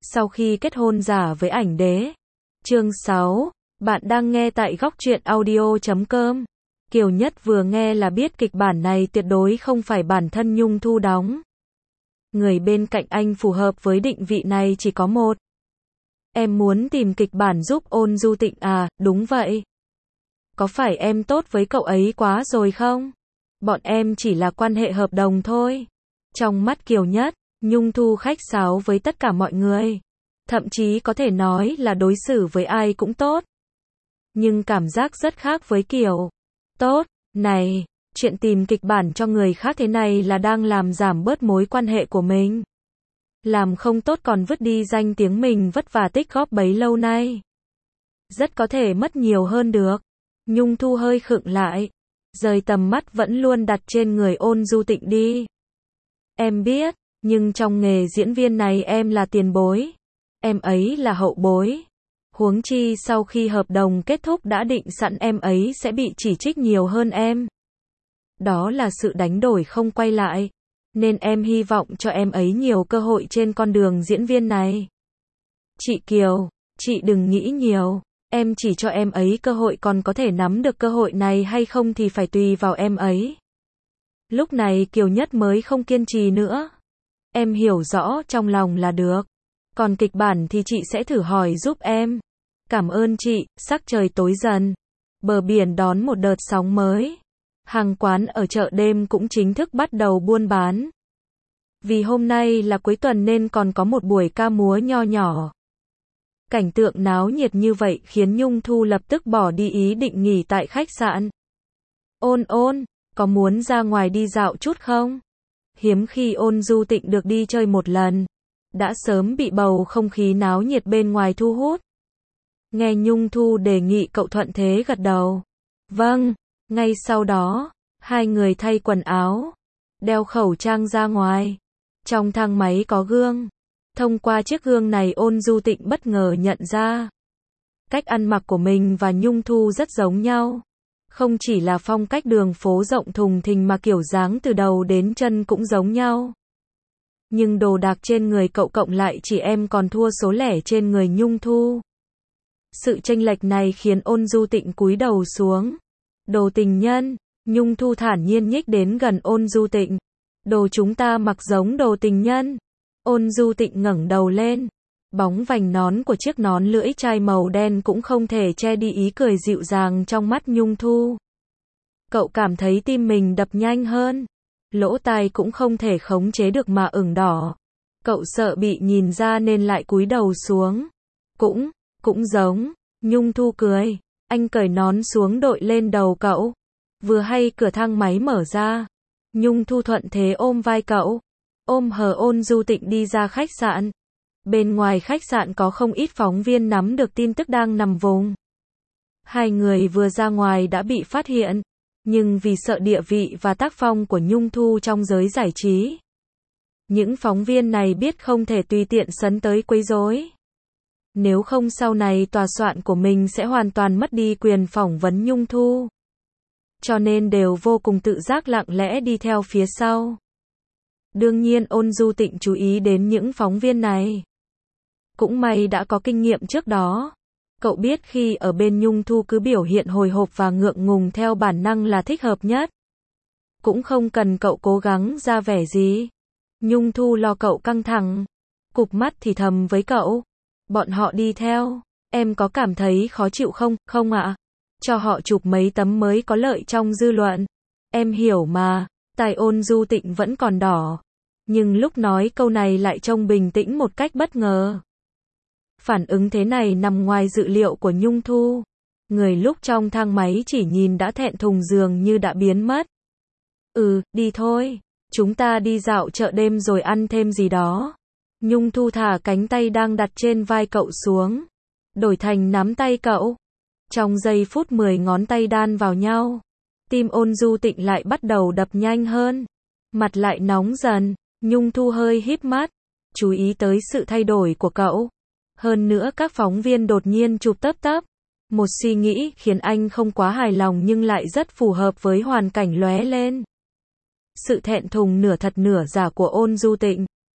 Sau khi kết hôn giả với ảnh đế. Chương 6. Bạn đang nghe tại góc truyện audio.com. Kiều Nhất vừa nghe là biết kịch bản này tuyệt đối không phải bản thân Nhung Thu đóng. Người bên cạnh anh phù hợp với định vị này chỉ có một. Em muốn tìm kịch bản giúp Ôn Du Tịnh à? Đúng vậy. Có phải em tốt với cậu ấy quá rồi không? Bọn em chỉ là quan hệ hợp đồng thôi. Trong mắt Kiều Nhất, Nhung Thu khách sáo với tất cả mọi người. Thậm chí có thể nói là đối xử với ai cũng tốt. Nhưng cảm giác rất khác với kiểu tốt này. Chuyện tìm kịch bản cho người khác thế này là đang làm giảm bớt mối quan hệ của mình. Làm không tốt còn vứt đi danh tiếng mình vất vả tích góp bấy lâu nay. Rất có thể mất nhiều hơn được. Nhung Thu hơi khựng lại. Rời tầm mắt vẫn luôn đặt trên người Ôn Du Tịnh đi. Em biết, nhưng trong nghề diễn viên này em là tiền bối. Em ấy là hậu bối. Huống chi sau khi hợp đồng kết thúc đã định sẵn em ấy sẽ bị chỉ trích nhiều hơn em. Đó là sự đánh đổi không quay lại. Nên em hy vọng cho em ấy nhiều cơ hội trên con đường diễn viên này. Chị Kiều, chị đừng nghĩ nhiều. Em chỉ cho em ấy cơ hội, còn có thể nắm được cơ hội này hay không thì phải tùy vào em ấy. Lúc này Kiều Nhất mới không kiên trì nữa. Em hiểu rõ trong lòng là được. Còn kịch bản thì chị sẽ thử hỏi giúp em. Cảm ơn chị. Sắc trời tối dần. Bờ biển đón một đợt sóng mới. Hàng quán ở chợ đêm cũng chính thức bắt đầu buôn bán. Vì hôm nay là cuối tuần nên còn có một buổi ca múa nho nhỏ. Cảnh tượng náo nhiệt như vậy khiến Nhung Thu lập tức bỏ đi ý định nghỉ tại khách sạn. Ôn, có muốn ra ngoài đi dạo chút không? Hiếm khi Ôn Du Tịnh được đi chơi một lần. Đã sớm bị bầu không khí náo nhiệt bên ngoài thu hút. Nghe Nhung Thu đề nghị cậu thuận thế gật đầu. Vâng, ngay sau đó, hai người thay quần áo, đeo khẩu trang ra ngoài. Trong thang máy có gương. Thông qua chiếc gương này Ôn Du Tịnh bất ngờ nhận ra. Cách ăn mặc của mình và Nhung Thu rất giống nhau. Không chỉ là phong cách đường phố rộng thùng thình mà kiểu dáng từ đầu đến chân cũng giống nhau. Nhưng đồ đạc trên người cậu cộng lại chỉ em còn thua số lẻ trên người Nhung Thu. Sự chênh lệch này khiến Ôn Du Tịnh cúi đầu xuống. Đồ tình nhân, Nhung Thu thản nhiên nhích đến gần Ôn Du Tịnh. Đồ chúng ta mặc giống đồ tình nhân. Ôn Du Tịnh ngẩng đầu lên. Bóng vành nón của chiếc nón lưỡi chai màu đen cũng không thể che đi ý cười dịu dàng trong mắt Nhung Thu. Cậu cảm thấy tim mình đập nhanh hơn. Lỗ tai cũng không thể khống chế được mà ửng đỏ. Cậu sợ bị nhìn ra nên lại cúi đầu xuống. Cũng giống. Nhung Thu cười. Anh cởi nón xuống đội lên đầu cậu. Vừa hay cửa thang máy mở ra. Nhung Thu thuận thế ôm vai cậu. Ôm hờ Ôn Du Tịnh đi ra khách sạn. Bên ngoài khách sạn có không ít phóng viên nắm được tin tức đang nằm vùng. Hai người vừa ra ngoài đã bị phát hiện. Nhưng vì sợ địa vị và tác phong của Nhung Thu trong giới giải trí, những phóng viên này biết không thể tùy tiện sấn tới quấy rối. Nếu không sau này tòa soạn của mình sẽ hoàn toàn mất đi quyền phỏng vấn Nhung Thu. Cho nên đều vô cùng tự giác lặng lẽ đi theo phía sau. Đương nhiên Ôn Du Tịnh chú ý đến những phóng viên này. Cũng may đã có kinh nghiệm trước đó. Cậu biết khi ở bên Nhung Thu cứ biểu hiện hồi hộp và ngượng ngùng theo bản năng là thích hợp nhất. Cũng không cần cậu cố gắng ra vẻ gì. Nhung Thu lo cậu căng thẳng. Cụp mắt thì thầm với cậu. Bọn họ đi theo. Em có cảm thấy khó chịu không? Không ạ. Cho họ chụp mấy tấm mới có lợi trong dư luận. Em hiểu mà. Tai Ôn Du Tịnh vẫn còn đỏ. Nhưng lúc nói câu này lại trông bình tĩnh một cách bất ngờ. Phản ứng thế này nằm ngoài dự liệu của Nhung Thu. Người lúc trong thang máy chỉ nhìn đã thẹn thùng dường như đã biến mất. Đi thôi. Chúng ta đi dạo chợ đêm rồi ăn thêm gì đó. Nhung Thu thả cánh tay đang đặt trên vai cậu xuống. Đổi thành nắm tay cậu. Trong giây phút 10 ngón tay đan vào nhau. Tim Ôn Du Tịnh lại bắt đầu đập nhanh hơn. Mặt lại nóng dần. Nhung Thu hơi híp mắt. Chú ý tới sự thay đổi của cậu. Hơn nữa các phóng viên đột nhiên chụp tấp. Một suy nghĩ khiến anh không quá hài lòng nhưng lại rất phù hợp với hoàn cảnh lóe lên. Sự thẹn thùng nửa thật nửa giả của Ôn Du Tịnh.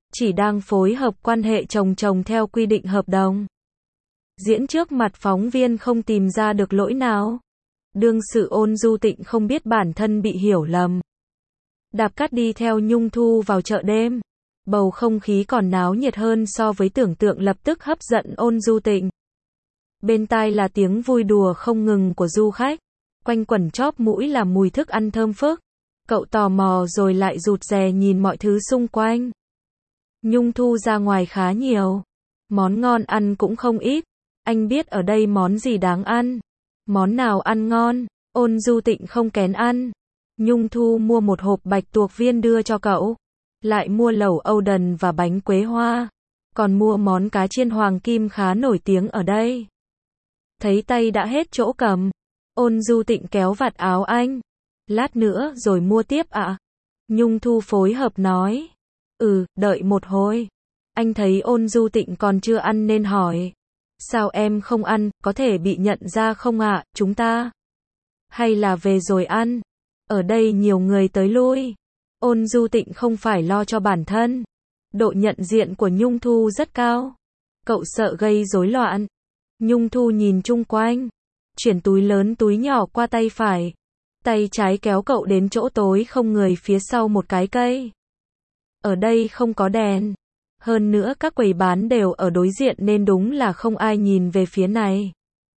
chỉ đang phối hợp quan hệ chồng chồng theo quy định hợp đồng. Diễn trước mặt phóng viên không tìm ra được lỗi nào. Đương sự Ôn Du Tịnh không biết bản thân bị hiểu lầm. Đạp cắt đi theo Nhung Thu vào chợ đêm. Bầu không khí còn náo nhiệt hơn so với tưởng tượng, lập tức hấp dẫn Ôn Du Tịnh. Bên tai là tiếng vui đùa không ngừng của du khách. Quanh quẩn chóp mũi là mùi thức ăn thơm phức. Cậu tò mò rồi lại rụt rè nhìn mọi thứ xung quanh. Nhung Thu ra ngoài khá nhiều. Món ngon ăn cũng không ít. Anh biết ở đây món gì đáng ăn. Món nào ăn ngon. Ôn Du Tịnh không kén ăn. Nhung Thu mua một hộp bạch tuộc viên đưa cho cậu. Lại mua lẩu Âu Đần và bánh quế hoa. Còn mua món cá chiên hoàng kim khá nổi tiếng ở đây. Thấy tay đã hết chỗ cầm. Ôn Du Tịnh kéo vạt áo anh. Lát nữa rồi mua tiếp ạ. Nhung Thu phối hợp nói. Đợi một hồi. Anh thấy Ôn Du Tịnh còn chưa ăn nên hỏi. Sao em không ăn, có thể bị nhận ra không ạ, chúng ta? Hay là về rồi ăn? Ở đây nhiều người tới lui. Ôn Du Tịnh không phải lo cho bản thân. Độ nhận diện của Nhung Thu rất cao. Cậu sợ gây rối loạn. Nhung Thu nhìn chung quanh. Chuyển túi lớn túi nhỏ qua tay phải. Tay trái kéo cậu đến chỗ tối không người phía sau một cái cây. Ở đây không có đèn. Hơn nữa các quầy bán đều ở đối diện nên đúng là không ai nhìn về phía này.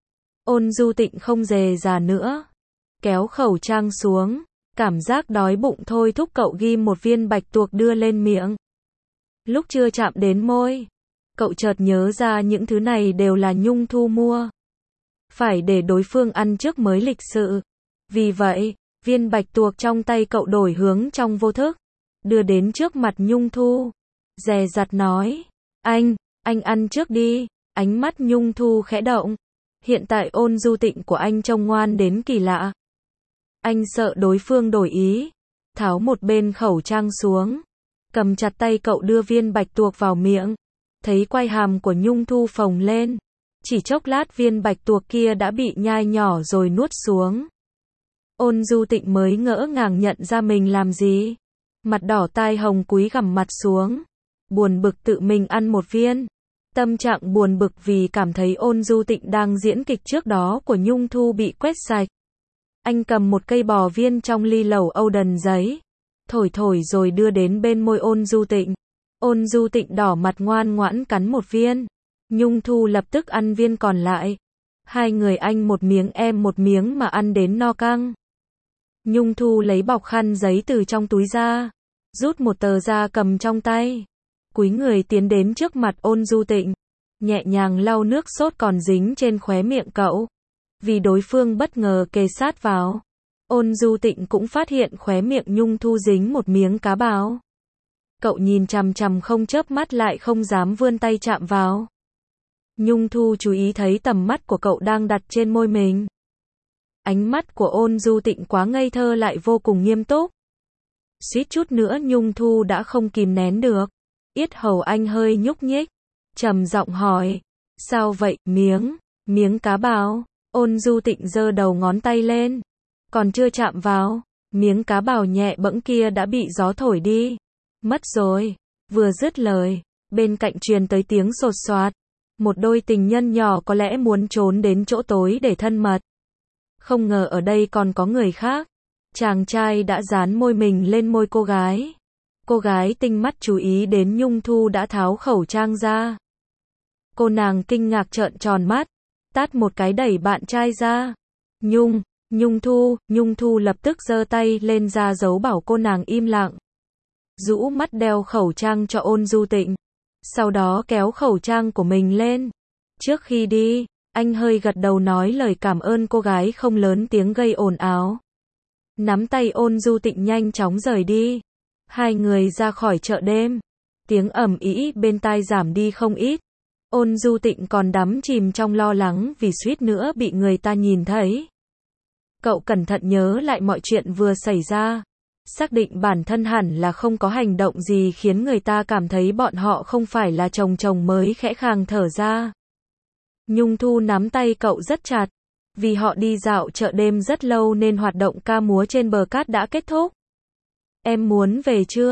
Ôn Du Tịnh không dè dà nữa. Kéo khẩu trang xuống. Cảm giác đói bụng thôi thúc cậu ghim một viên bạch tuộc đưa lên miệng. Lúc chưa chạm đến môi, cậu chợt nhớ ra những thứ này đều là Nhung Thu mua. Phải để đối phương ăn trước mới lịch sự. Vì vậy, viên bạch tuộc trong tay cậu đổi hướng trong vô thức. Đưa đến trước mặt Nhung Thu. Dè dặt nói. Anh ăn trước đi. Ánh mắt Nhung Thu khẽ động. Hiện tại Ôn Du Tịnh của anh trông ngoan đến kỳ lạ. Anh sợ đối phương đổi ý. Tháo một bên khẩu trang xuống. Cầm chặt tay cậu đưa viên bạch tuộc vào miệng. Thấy quai hàm của Nhung Thu phồng lên. Chỉ chốc lát viên bạch tuộc kia đã bị nhai nhỏ rồi nuốt xuống. Ôn Du Tịnh mới ngỡ ngàng nhận ra mình làm gì. Mặt đỏ tai hồng cúi gằm mặt xuống. Buồn bực tự mình ăn một viên. Tâm trạng buồn bực vì cảm thấy Ôn Du Tịnh đang diễn kịch trước đó của Nhung Thu bị quét sạch. Anh cầm một cây bò viên trong ly lẩu Âu Đần giấy. Thổi rồi đưa đến bên môi Ôn Du Tịnh. Ôn Du Tịnh đỏ mặt ngoan ngoãn cắn một viên. Nhung Thu lập tức ăn viên còn lại. Hai người anh một miếng em một miếng mà ăn đến no căng. Nhung Thu lấy bọc khăn giấy từ trong túi ra. Rút một tờ ra cầm trong tay. Cúi người tiến đến trước mặt Ôn Du Tịnh. Nhẹ nhàng lau nước sốt còn dính trên khóe miệng cậu. Vì đối phương bất ngờ kề sát vào. Ôn Du Tịnh cũng phát hiện khóe miệng Nhung Thu dính một miếng cá bào. Cậu nhìn chằm chằm không chớp mắt lại không dám vươn tay chạm vào. Nhung Thu chú ý thấy tầm mắt của cậu đang đặt trên môi mình. Ánh mắt của Ôn Du Tịnh quá ngây thơ lại vô cùng nghiêm túc. Suýt chút nữa Nhung Thu đã không kìm nén được. Yết hầu anh hơi nhúc nhích. Trầm giọng hỏi. Sao vậy, miếng cá bào? Ôn Du Tịnh giơ đầu ngón tay lên. Còn chưa chạm vào. Miếng cá bào nhẹ bẫng kia đã bị gió thổi đi. Mất rồi. Vừa dứt lời. Bên cạnh truyền tới tiếng sột soạt. Một đôi tình nhân nhỏ có lẽ muốn trốn đến chỗ tối để thân mật. Không ngờ ở đây còn có người khác. Chàng trai đã dán môi mình lên môi cô gái. Cô gái tinh mắt chú ý đến Nhung Thu đã tháo khẩu trang ra. Cô nàng kinh ngạc trợn tròn mắt. Tát một cái đẩy bạn trai ra. Nhung Thu lập tức giơ tay lên ra dấu bảo cô nàng im lặng. Rũ mắt đeo khẩu trang cho Ôn Du Tịnh. Sau đó kéo khẩu trang của mình lên. Trước khi đi, anh hơi gật đầu nói lời cảm ơn cô gái không lớn tiếng gây ồn ào. Nắm tay Ôn Du Tịnh nhanh chóng rời đi. Hai người ra khỏi chợ đêm. Tiếng ầm ĩ bên tai giảm đi không ít. Ôn Du Tịnh còn đắm chìm trong lo lắng vì suýt nữa bị người ta nhìn thấy. Cậu cẩn thận nhớ lại mọi chuyện vừa xảy ra. Xác định bản thân hẳn là không có hành động gì khiến người ta cảm thấy bọn họ không phải là chồng mới khẽ khàng thở ra. Nhung Thu nắm tay cậu rất chặt. Vì họ đi dạo chợ đêm rất lâu nên hoạt động ca múa trên bờ cát đã kết thúc. Em muốn về chưa?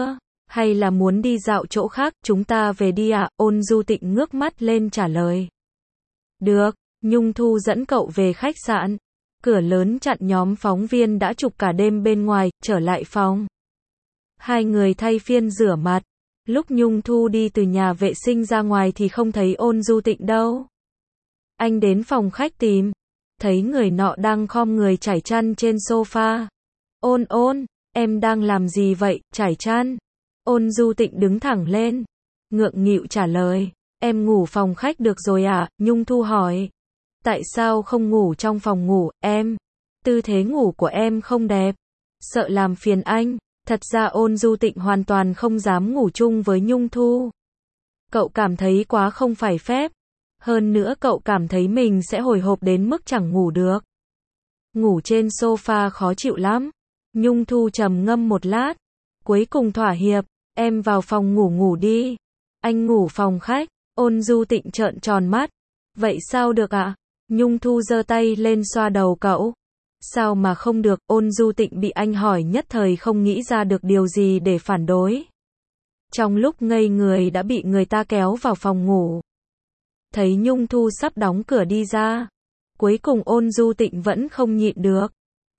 Hay là muốn đi dạo chỗ khác, chúng ta về đi ạ, Ôn Du Tịnh ngước mắt lên trả lời. Được, Nhung Thu dẫn cậu về khách sạn. Cửa lớn chặn nhóm phóng viên đã chụp cả đêm bên ngoài, trở lại phòng. Hai người thay phiên rửa mặt. Lúc Nhung Thu đi từ nhà vệ sinh ra ngoài thì không thấy Ôn Du Tịnh đâu. Anh đến phòng khách tìm, thấy người nọ đang khom người trải chăn trên sofa. Ôn, em đang làm gì vậy, trải chăn? Ôn Du Tịnh đứng thẳng lên, ngượng nghịu trả lời, em ngủ phòng khách được rồi à? Nhung Thu hỏi, tại sao không ngủ trong phòng ngủ, em? Tư thế ngủ của em không đẹp, sợ làm phiền anh. Thật ra Ôn Du Tịnh hoàn toàn không dám ngủ chung với Nhung Thu. Cậu cảm thấy quá không phải phép. Hơn nữa cậu cảm thấy mình sẽ hồi hộp đến mức chẳng ngủ được. Ngủ trên sofa khó chịu lắm. Nhung Thu trầm ngâm một lát, cuối cùng thỏa hiệp, em vào phòng ngủ đi. Anh ngủ phòng khách. Ôn Du Tịnh trợn tròn mắt. Vậy sao được ạ? Nhung Thu giơ tay lên xoa đầu cậu. Sao mà không được? Ôn Du Tịnh bị anh hỏi nhất thời không nghĩ ra được điều gì để phản đối. Trong lúc ngây người đã bị người ta kéo vào phòng ngủ. Thấy Nhung Thu sắp đóng cửa đi ra. Cuối cùng Ôn Du Tịnh vẫn không nhịn được.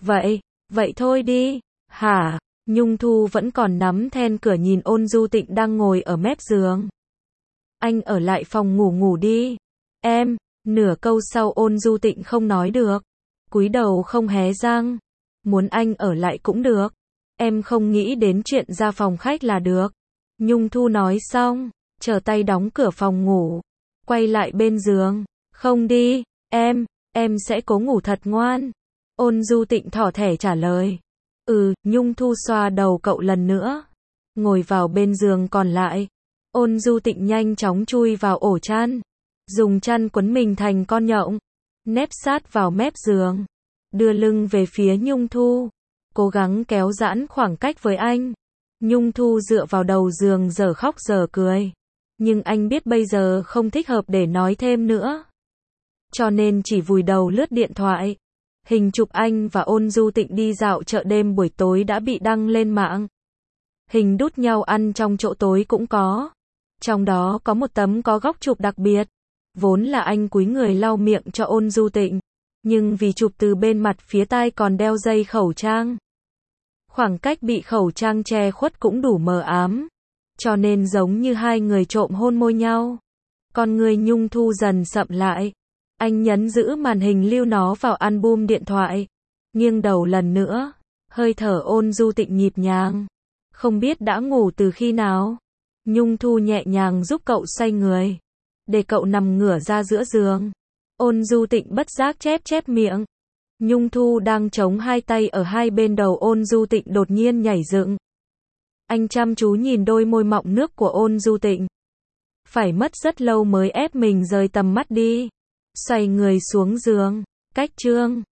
Vậy thôi đi. Hả? Nhung Thu vẫn còn nắm then cửa nhìn Ôn Du Tịnh đang ngồi ở mép giường. Anh ở lại phòng ngủ đi. Em, nửa câu sau Ôn Du Tịnh không nói được. Cúi đầu không hé răng. Muốn anh ở lại cũng được. Em không nghĩ đến chuyện ra phòng khách là được. Nhung Thu nói xong, trở tay đóng cửa phòng ngủ. Quay lại bên giường. Không đi, em sẽ cố ngủ thật ngoan. Ôn Du Tịnh thỏ thẻ trả lời. Nhung Thu xoa đầu cậu lần nữa. Ngồi vào bên giường còn lại. Ôn Du Tịnh nhanh chóng chui vào ổ chăn. Dùng chăn quấn mình thành con nhộng. Nép sát vào mép giường. Đưa lưng về phía Nhung Thu. Cố gắng kéo giãn khoảng cách với anh. Nhung Thu dựa vào đầu giường giờ khóc giờ cười. Nhưng anh biết bây giờ không thích hợp để nói thêm nữa. Cho nên chỉ vùi đầu lướt điện thoại. Hình chụp anh và Ôn Du Tịnh đi dạo chợ đêm buổi tối đã bị đăng lên mạng. Hình đút nhau ăn trong chỗ tối cũng có. Trong đó có một tấm có góc chụp đặc biệt. Vốn là anh cúi người lau miệng cho Ôn Du Tịnh. Nhưng vì chụp từ bên mặt phía tai còn đeo dây khẩu trang. Khoảng cách bị khẩu trang che khuất cũng đủ mờ ám. Cho nên giống như hai người trộm hôn môi nhau. Con người Nhung Thu dần sậm lại. Anh nhấn giữ màn hình lưu nó vào album điện thoại. Nghiêng đầu lần nữa. Hơi thở Ôn Du Tịnh nhịp nhàng. Không biết đã ngủ từ khi nào. Nhung Thu nhẹ nhàng giúp cậu xoay người. Để cậu nằm ngửa ra giữa giường. Ôn Du Tịnh bất giác chép miệng. Nhung Thu đang chống hai tay ở hai bên đầu Ôn Du Tịnh đột nhiên nhảy dựng. Anh chăm chú nhìn đôi môi mọng nước của Ôn Du Tịnh. Phải mất rất lâu mới ép mình rời tầm mắt đi. Xoay người xuống giường. Cách chương